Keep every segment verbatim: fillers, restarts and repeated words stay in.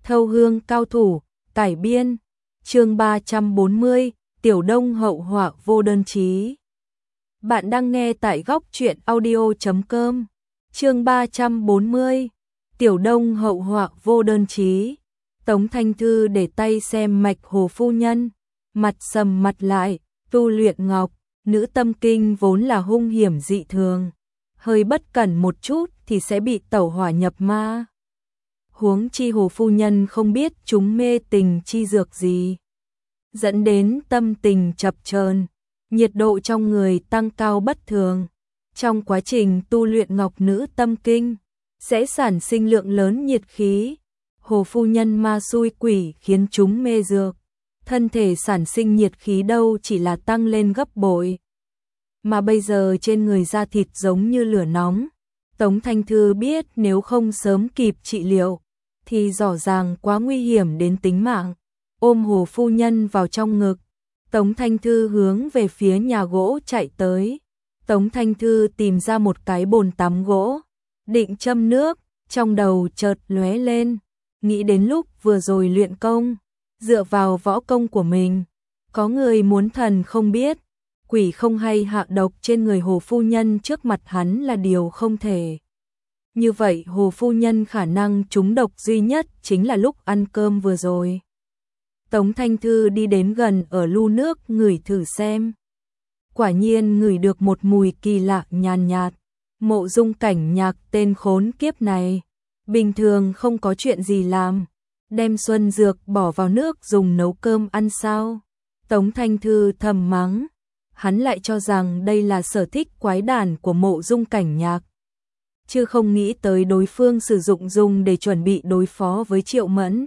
Thâu hương cao thủ, cải biên, chương ba trăm bốn mươi, Tiểu Đông hậu họa vô đơn chí. Bạn đang nghe tại góc truyện audio chấm com, chương ba trăm bốn mươi, Tiểu Đông hậu họa vô đơn chí. Tống Thanh Thư để tay xem mạch Hồ phu nhân, mặt sầm mặt lại, tu luyện ngọc, nữ tâm kinh vốn là hung hiểm dị thường, hơi bất cẩn một chút thì sẽ bị tẩu hỏa nhập ma. Huống chi Hồ phu nhân không biết chúng mê tình chi dược gì, dẫn đến tâm tình chập chờn, nhiệt độ trong người tăng cao bất thường. Trong quá trình tu luyện ngọc nữ tâm kinh, sẽ sản sinh lượng lớn nhiệt khí. Hồ phu nhân ma xui quỷ khiến chúng mê dược, thân thể sản sinh nhiệt khí đâu chỉ là tăng lên gấp bội, mà bây giờ trên người da thịt giống như lửa nóng. Tống Thanh Thư biết nếu không sớm kịp trị liệu thì rõ ràng quá nguy hiểm đến tính mạng. Ôm Hồ phu nhân vào trong ngực, Tống Thanh Thư hướng về phía nhà gỗ chạy tới. Tống Thanh Thư tìm ra một cái bồn tắm gỗ, định châm nước, trong đầu chợt lóe lên, nghĩ đến lúc vừa rồi luyện công, dựa vào võ công của mình, có người muốn thần không biết, quỷ không hay hạ độc trên người Hồ phu nhân trước mặt hắn là điều không thể. Như vậy Hồ phu nhân khả năng trúng độc duy nhất chính là lúc ăn cơm vừa rồi. Tống Thanh Thư đi đến gần ở lu nước ngửi thử xem. Quả nhiên ngửi được một mùi kỳ lạ nhàn nhạt. Mộ Dung Cảnh Nhạc tên khốn kiếp này, bình thường không có chuyện gì làm, đem xuân dược bỏ vào nước dùng nấu cơm ăn sao? Tống Thanh Thư thầm mắng, hắn lại cho rằng đây là sở thích quái đản của Mộ Dung Cảnh Nhạc, chứ không nghĩ tới đối phương sử dụng dùng để chuẩn bị đối phó với Triệu Mẫn.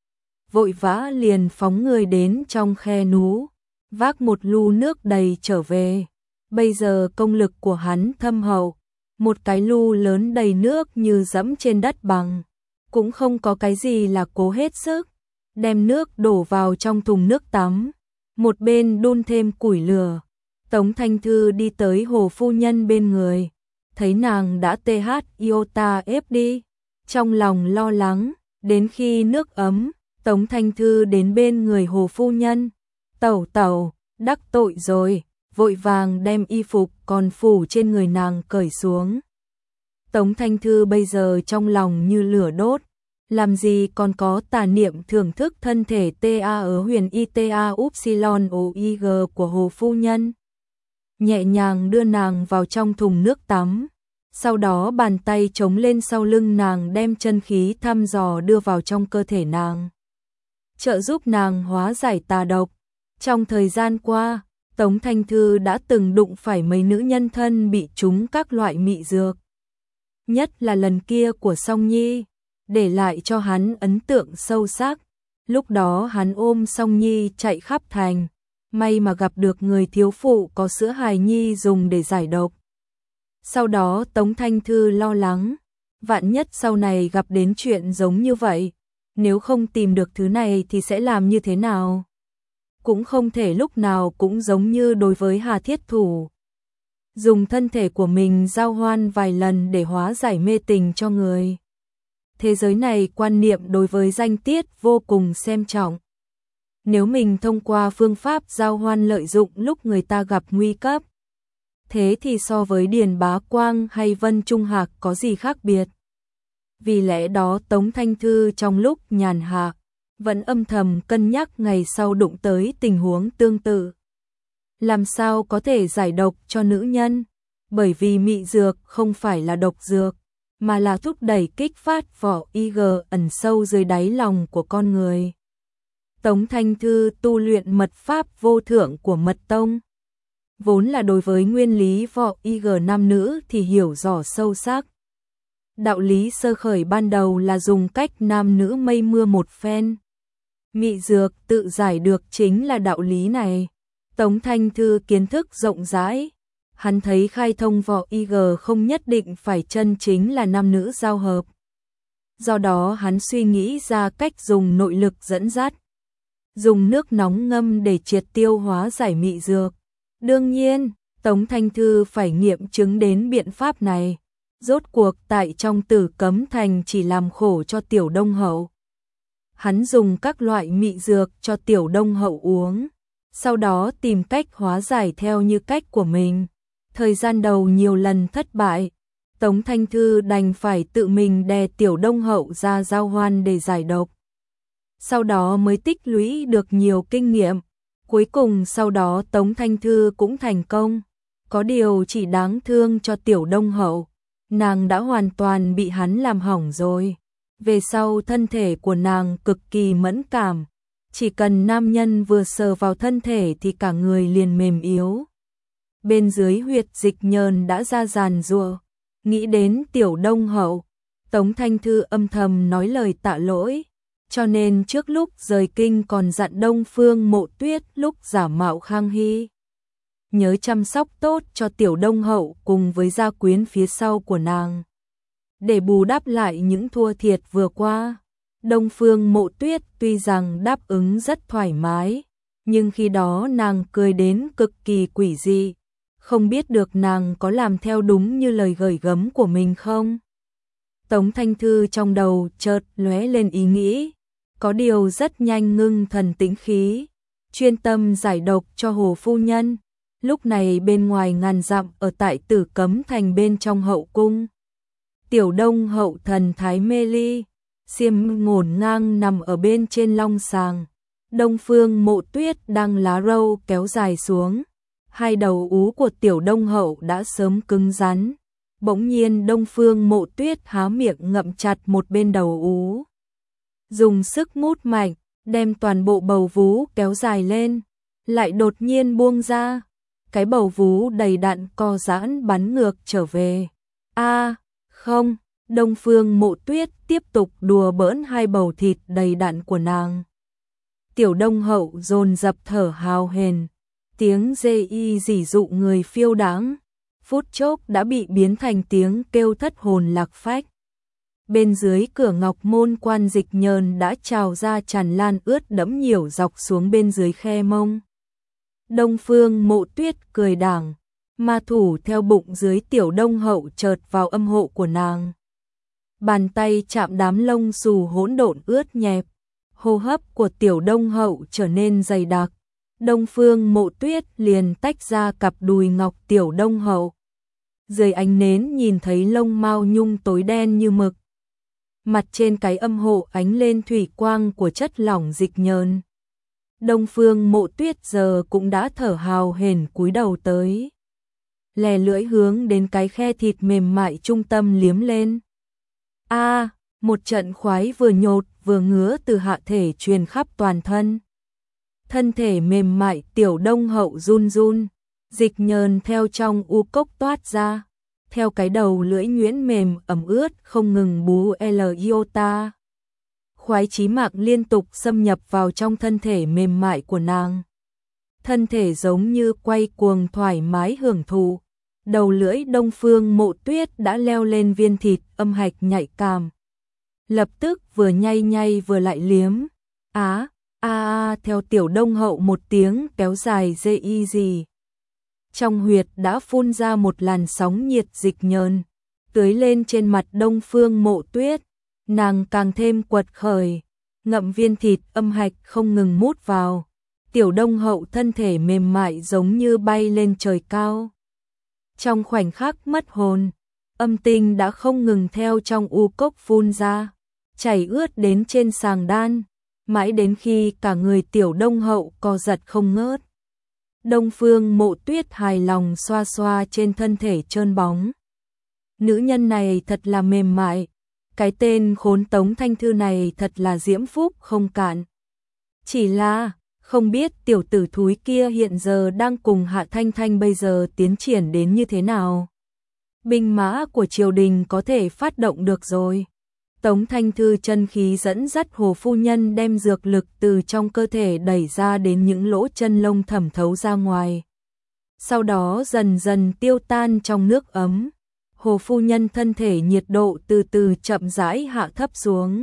Vội vã liền phóng người đến trong khe nú, vác một lu nước đầy trở về. Bây giờ công lực của hắn thâm hậu, một cái lu lớn đầy nước như dẫm trên đất bằng, cũng không có cái gì là cố hết sức. Đem nước đổ vào trong thùng nước tắm, một bên đun thêm củi lửa. Tống Thanh Thư đi tới Hồ phu nhân bên người, thấy nàng đã tê hát iota ép đi, trong lòng lo lắng. Đến khi nước ấm, Tống Thanh Thư đến bên người Hồ phu nhân, tẩu tẩu, đắc tội rồi, vội vàng đem y phục còn phủ trên người nàng cởi xuống. Tống Thanh Thư bây giờ trong lòng như lửa đốt, làm gì còn có tà niệm thưởng thức thân thể ta ở huyền ita upsilon oig của Hồ phu nhân. Nhẹ nhàng đưa nàng vào trong thùng nước tắm, sau đó bàn tay chống lên sau lưng nàng đem chân khí thăm dò đưa vào trong cơ thể nàng, trợ giúp nàng hóa giải tà độc. Trong thời gian qua, Tống Thanh Thư đã từng đụng phải mấy nữ nhân thân bị trúng các loại mị dược. Nhất là lần kia của Song Nhi, để lại cho hắn ấn tượng sâu sắc. Lúc đó hắn ôm Song Nhi chạy khắp thành, may mà gặp được người thiếu phụ có sữa hài nhi dùng để giải độc. Sau đó Tống Thanh Thư lo lắng, vạn nhất sau này gặp đến chuyện giống như vậy, nếu không tìm được thứ này thì sẽ làm như thế nào? Cũng không thể lúc nào cũng giống như đối với Hà Thiết Thủ, dùng thân thể của mình giao hoan vài lần để hóa giải mê tình cho người. Thế giới này quan niệm đối với danh tiết vô cùng xem trọng. Nếu mình thông qua phương pháp giao hoan lợi dụng lúc người ta gặp nguy cấp, thế thì so với Điền Bá Quang hay Vân Trung Hạc có gì khác biệt? Vì lẽ đó Tống Thanh Thư trong lúc nhàn hạ, vẫn âm thầm cân nhắc ngày sau đụng tới tình huống tương tự. Làm sao có thể giải độc cho nữ nhân? Bởi vì mị dược không phải là độc dược, mà là thúc đẩy kích phát vỏ i giê ẩn sâu dưới đáy lòng của con người. Tống Thanh Thư tu luyện mật pháp vô thượng của Mật Tông, vốn là đối với nguyên lý vỏ i giê nam nữ thì hiểu rõ sâu sắc. Đạo lý sơ khởi ban đầu là dùng cách nam nữ mây mưa một phen. Mị dược tự giải được chính là đạo lý này. Tống Thanh Thư kiến thức rộng rãi, hắn thấy khai thông vỏ i giê không nhất định phải chân chính là nam nữ giao hợp. Do đó hắn suy nghĩ ra cách dùng nội lực dẫn dắt, dùng nước nóng ngâm để triệt tiêu hóa giải mị dược. Đương nhiên, Tống Thanh Thư phải nghiệm chứng đến biện pháp này. Rốt cuộc tại trong Tử Cấm Thành chỉ làm khổ cho Tiểu Đông hậu. hắn dùng các loại mị dược cho Tiểu Đông Hậu uống, sau đó tìm cách hóa giải theo như cách của mình. Thời gian đầu nhiều lần thất bại, Tống Thanh Thư đành phải tự mình đè Tiểu Đông Hậu ra giao hoan để giải độc. Sau đó mới tích lũy được nhiều kinh nghiệm, cuối cùng sau đó Tống Thanh Thư cũng thành công. Có điều chỉ đáng thương cho Tiểu Đông Hậu, nàng đã hoàn toàn bị hắn làm hỏng rồi. Về sau thân thể của nàng cực kỳ mẫn cảm, chỉ cần nam nhân vừa sờ vào thân thể thì cả người liền mềm yếu. Bên dưới huyệt dịch nhờn đã ra giàn giụa, nghĩ đến Tiểu Đông Hậu, Tống Thanh Thư âm thầm nói lời tạ lỗi, cho nên trước lúc rời kinh còn dặn Đông Phương Mộ Tuyết lúc giả mạo Khang Hy nhớ chăm sóc tốt cho Tiểu Đông Hậu cùng với gia quyến phía sau của nàng, để bù đắp lại những thua thiệt vừa qua. Đông Phương Mộ Tuyết tuy rằng đáp ứng rất thoải mái, nhưng khi đó nàng cười đến cực kỳ quỷ dị, không biết được nàng có làm theo đúng như lời gởi gắm của mình không. Tống Thanh Thư trong đầu chợt lóe lên ý nghĩ, có điều rất nhanh ngưng thần tĩnh khí, chuyên tâm giải độc cho Hồ phu nhân. Lúc này bên ngoài ngàn dặm ở tại Tử Cấm Thành bên trong hậu cung, Tiểu Đông Hậu thần thái mê ly, xiêm ngổn ngang nằm ở bên trên long sàng. Đông Phương Mộ Tuyết đang lá râu kéo dài xuống, hai đầu ú của Tiểu Đông Hậu đã sớm cứng rắn. Bỗng nhiên Đông Phương Mộ Tuyết há miệng ngậm chặt một bên đầu ú, dùng sức mút mạnh, đem toàn bộ bầu vú kéo dài lên, lại đột nhiên buông ra. Cái bầu vú đầy đặn co giãn bắn ngược trở về. A, à, không, Đông Phương Mộ Tuyết tiếp tục đùa bỡn hai bầu thịt đầy đặn của nàng. Tiểu Đông Hậu dồn dập thở hào hển, tiếng dê y rỉ dụ người phiêu đãng, phút chốc đã bị biến thành tiếng kêu thất hồn lạc phách. Bên dưới cửa ngọc môn quan dịch nhờn đã trào ra tràn lan ướt đẫm nhiều dọc xuống bên dưới khe mông. Đông Phương Mộ Tuyết cười đàng, ma thủ theo bụng dưới Tiểu Đông Hậu chợt vào âm hộ của nàng. Bàn tay chạm đám lông xù hỗn độn ướt nhẹp, hô hấp của Tiểu Đông Hậu trở nên dày đặc. Đông Phương Mộ Tuyết liền tách ra cặp đùi ngọc Tiểu Đông Hậu. Dưới ánh nến nhìn thấy lông mao nhung tối đen như mực. Mặt trên cái âm hộ ánh lên thủy quang của chất lỏng dịch nhờn. Đông Phương Mộ Tuyết giờ cũng đã thở hào hển cúi đầu tới, lè lưỡi hướng đến cái khe thịt mềm mại trung tâm liếm lên. A, à, một trận khoái vừa nhột vừa ngứa từ hạ thể truyền khắp toàn thân. Thân thể mềm mại Tiểu Đông Hậu run run, dịch nhờn theo trong u cốc toát ra, theo cái đầu lưỡi nhuyễn mềm ẩm ướt không ngừng bú L iota. Khoái chí mạc liên tục xâm nhập vào trong thân thể mềm mại của nàng. Thân thể giống như quay cuồng thoải mái hưởng thụ. Đầu lưỡi Đông Phương Mộ Tuyết đã leo lên viên thịt âm hạch nhạy cảm. Lập tức vừa nhay nhay vừa lại liếm. Á, a a theo Tiểu Đông Hậu một tiếng kéo dài dê y gì. Trong huyệt đã phun ra một làn sóng nhiệt dịch nhờn, tưới lên trên mặt Đông Phương Mộ Tuyết. Nàng càng thêm quật khởi, ngậm viên thịt âm hạch không ngừng mút vào. Tiểu Đông Hậu thân thể mềm mại giống như bay lên trời cao. Trong khoảnh khắc mất hồn, âm tinh đã không ngừng theo trong u cốc phun ra, chảy ướt đến trên sàng đan, mãi đến khi cả người Tiểu Đông Hậu co giật không ngớt. Đông Phương Mộ Tuyết hài lòng xoa xoa trên thân thể trơn bóng. Nữ nhân này thật là mềm mại. Cái tên khốn Tống Thanh Thư này thật là diễm phúc không cạn. Chỉ là, không biết tiểu tử thúi kia hiện giờ đang cùng Hạ Thanh Thanh bây giờ tiến triển đến như thế nào. Binh mã của triều đình có thể phát động được rồi. Tống Thanh Thư chân khí dẫn dắt Hồ phu nhân đem dược lực từ trong cơ thể đẩy ra đến những lỗ chân lông thẩm thấu ra ngoài. Sau đó dần dần tiêu tan trong nước ấm. Hồ phu nhân thân thể nhiệt độ từ từ chậm rãi hạ thấp xuống.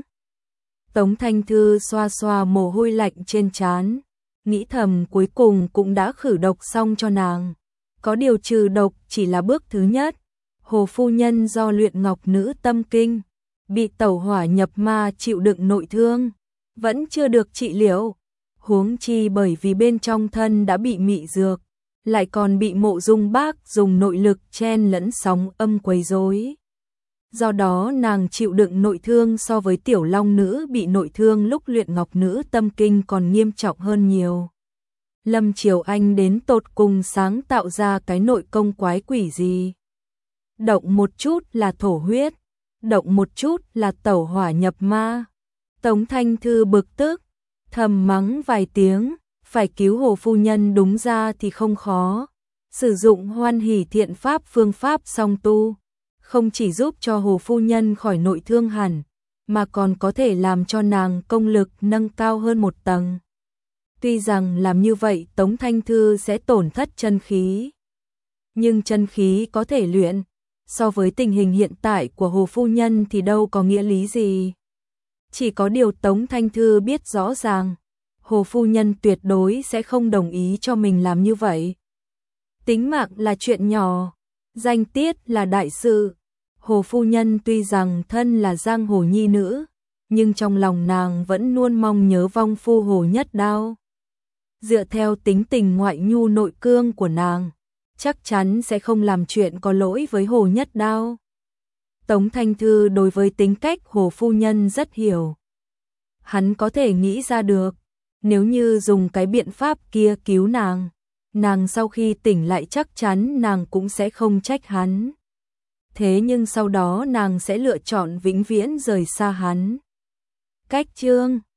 Tống Thanh Thư xoa xoa mồ hôi lạnh trên trán, nghĩ thầm cuối cùng cũng đã khử độc xong cho nàng. Có điều trừ độc chỉ là bước thứ nhất. Hồ phu nhân do luyện ngọc nữ tâm kinh, bị tẩu hỏa nhập ma chịu đựng nội thương, vẫn chưa được trị liệu, huống chi bởi vì bên trong thân đã bị mị dược, lại còn bị Mộ Dung Bác dùng nội lực chen lẫn sóng âm quấy rối. Do đó nàng chịu đựng nội thương so với Tiểu Long Nữ bị nội thương lúc luyện Ngọc Nữ Tâm Kinh còn nghiêm trọng hơn nhiều. Lâm Triều Anh đến tột cùng sáng tạo ra cái nội công quái quỷ gì? Động một chút là thổ huyết, động một chút là tẩu hỏa nhập ma. Tống Thanh Thư bực tức, thầm mắng vài tiếng, phải cứu Hồ phu nhân đúng ra thì không khó. Sử dụng Hoan Hỷ Thiện Pháp phương pháp song tu, không chỉ giúp cho Hồ phu nhân khỏi nội thương hẳn, mà còn có thể làm cho nàng công lực nâng cao hơn một tầng. Tuy rằng làm như vậy Tống Thanh Thư sẽ tổn thất chân khí, nhưng chân khí có thể luyện, so với tình hình hiện tại của Hồ phu nhân thì đâu có nghĩa lý gì. Chỉ có điều Tống Thanh Thư biết rõ ràng, Hồ phu nhân tuyệt đối sẽ không đồng ý cho mình làm như vậy. Tính mạng là chuyện nhỏ, danh tiết là đại sự. Hồ phu nhân tuy rằng thân là giang hồ nhi nữ, nhưng trong lòng nàng vẫn luôn mong nhớ vong phu Hồ Nhất Đao. Dựa theo tính tình ngoại nhu nội cương của nàng, chắc chắn sẽ không làm chuyện có lỗi với Hồ Nhất Đao. Tống Thanh Thư đối với tính cách Hồ phu nhân rất hiểu. Hắn có thể nghĩ ra được, nếu như dùng cái biện pháp kia cứu nàng, nàng sau khi tỉnh lại chắc chắn nàng cũng sẽ không trách hắn. Thế nhưng sau đó nàng sẽ lựa chọn vĩnh viễn rời xa hắn. Cách chương